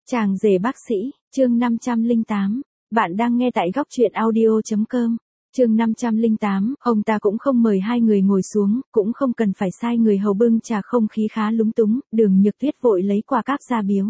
Chàng rể bác sĩ, chương 508. Bạn đang nghe tại góc truyện audio.com. Chương 508, ông ta cũng không mời hai người ngồi xuống, cũng không cần phải sai người hầu bưng trà, không khí khá lúng túng, Đường Nhược Tuyết vội lấy quà cáp ra biếu.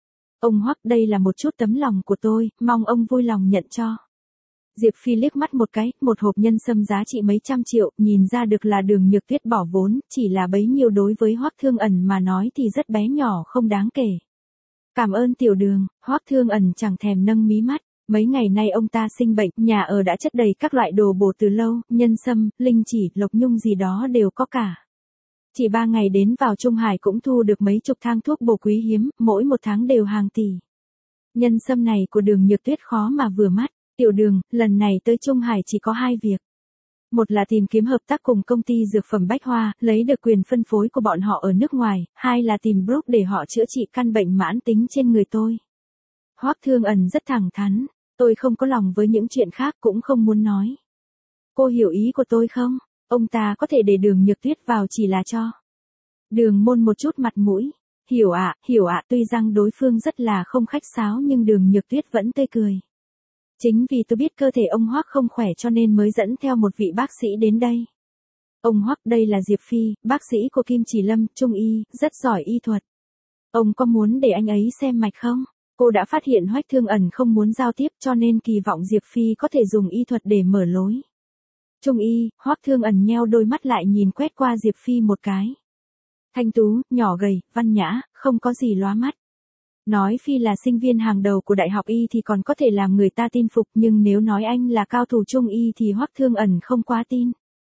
Ông Hoắc, đây là một chút tấm lòng của tôi, mong ông vui lòng nhận cho. Diệp Phi liếc mắt một cái, một hộp nhân sâm giá trị mấy trăm triệu, nhìn ra được là Đường Nhược Tuyết bỏ vốn, chỉ là bấy nhiêu đối với Hoắc Thương Ẩn mà nói thì rất bé nhỏ không đáng kể. Cảm ơn tiểu Đường, Hoắc Thương Ẩn chẳng thèm nâng mí mắt. Mấy ngày nay ông ta sinh bệnh, nhà ở đã chất đầy các loại đồ bổ từ lâu, nhân sâm, linh chỉ, lộc nhung gì đó đều có cả. Chỉ 3 ngày đến vào Trung Hải cũng thu được mấy chục thang thuốc bổ quý hiếm, mỗi một tháng đều hàng tỷ. Nhân sâm này của Đường Nhược Tuyết khó mà vừa mắt. Tiểu Đường, lần này tới Trung Hải chỉ có 2 việc. Một là tìm kiếm hợp tác cùng công ty dược phẩm Bách Hoa, lấy được quyền phân phối của bọn họ ở nước ngoài, hai là tìm broker để họ chữa trị căn bệnh mãn tính trên người tôi. Hoắc Thương Ẩn rất thẳng thắn, tôi không có lòng với những chuyện khác, cũng không muốn nói. Cô hiểu ý của tôi không? Ông ta có thể để Đường Nhược Tuyết vào chỉ là cho Đường Môn một chút mặt mũi. Hiểu ạ, tuy rằng đối phương rất là không khách sáo nhưng Đường Nhược Tuyết vẫn tươi cười. Chính vì tôi biết cơ thể ông Hoắc không khỏe cho nên mới dẫn theo một vị bác sĩ đến đây. Ông Hoắc, đây là Diệp Phi, bác sĩ của Kim Chỉ Lâm, Trung y, rất giỏi y thuật. Ông có muốn để anh ấy xem mạch không? Cô đã phát hiện Hoắc Thương Ẩn không muốn giao tiếp cho nên kỳ vọng Diệp Phi có thể dùng y thuật để mở lối. Trung y, Hoắc Thương Ẩn nheo đôi mắt lại nhìn quét qua Diệp Phi một cái. Thanh tú, nhỏ gầy, văn nhã, không có gì lóa mắt. Nói Phi là sinh viên hàng đầu của đại học y thì còn có thể làm người ta tin phục, nhưng nếu nói anh là cao thủ Trung y thì Hoắc Thương Ẩn không quá tin.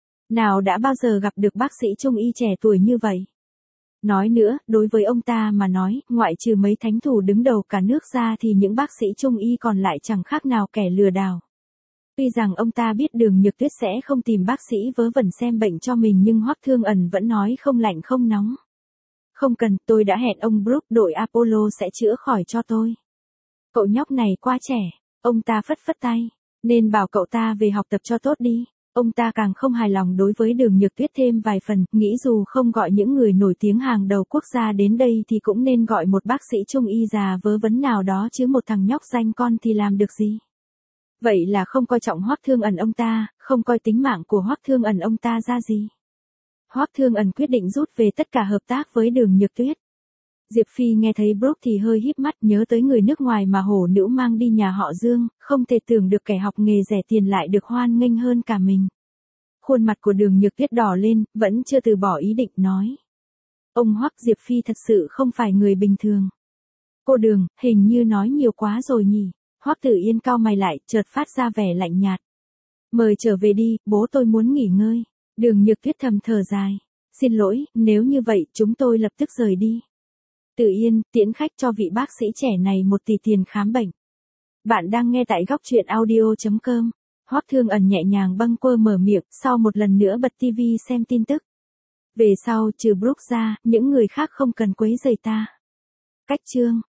Nào đã bao giờ gặp được bác sĩ Trung y trẻ tuổi như vậy? Nói nữa, đối với ông ta mà nói, ngoại trừ mấy thánh thủ đứng đầu cả nước ra thì những bác sĩ Trung y còn lại chẳng khác nào kẻ lừa đảo. Tuy rằng ông ta biết Đường Nhược Tuyết sẽ không tìm bác sĩ vớ vẩn xem bệnh cho mình nhưng Hoắc Thương Ẩn vẫn nói không lạnh không nóng. Không cần, tôi đã hẹn ông Brooke đội Apollo sẽ chữa khỏi cho tôi. Cậu nhóc này quá trẻ, ông ta phất phất tay, nên bảo cậu ta về học tập cho tốt đi. Ông ta càng không hài lòng đối với Đường Nhược Tuyết thêm vài phần, nghĩ dù không gọi những người nổi tiếng hàng đầu quốc gia đến đây thì cũng nên gọi một bác sĩ Trung y già vớ vẩn nào đó chứ một thằng nhóc danh con thì làm được gì. Vậy là không coi trọng Hoắc Thương Ẩn ông ta, không coi tính mạng của Hoắc Thương Ẩn ông ta ra gì. Hoắc Thương Ẩn quyết định rút về tất cả hợp tác với Đường Nhược Tuyết. Diệp Phi nghe thấy Brooke thì hơi híp mắt, nhớ tới người nước ngoài mà hổ nữ mang đi nhà họ Dương, không thể tưởng được kẻ học nghề rẻ tiền lại được hoan nghênh hơn cả mình. Khuôn mặt của Đường Nhược Tuyết đỏ lên, vẫn chưa từ bỏ ý định nói. Ông Hoắc, Diệp Phi thật sự không phải người bình thường. Cô Đường, hình như nói nhiều quá rồi nhỉ. Hoắc Tử Yên cau mày lại, chợt phát ra vẻ lạnh nhạt. Mời trở về đi, bố tôi muốn nghỉ ngơi. Đường Nhược Tuyết thầm thở dài. Xin lỗi, nếu như vậy chúng tôi lập tức rời đi. Tử Yên, tiễn khách cho vị bác sĩ trẻ này 1 tỷ tiền khám bệnh. Bạn đang nghe tại góc truyện audio.com. Hoắc Thương Ẩn nhẹ nhàng bâng quơ mở miệng, sau một lần nữa bật TV xem tin tức. Về sau, trừ Brooke ra, những người khác không cần quấy rầy ta. Cách chương.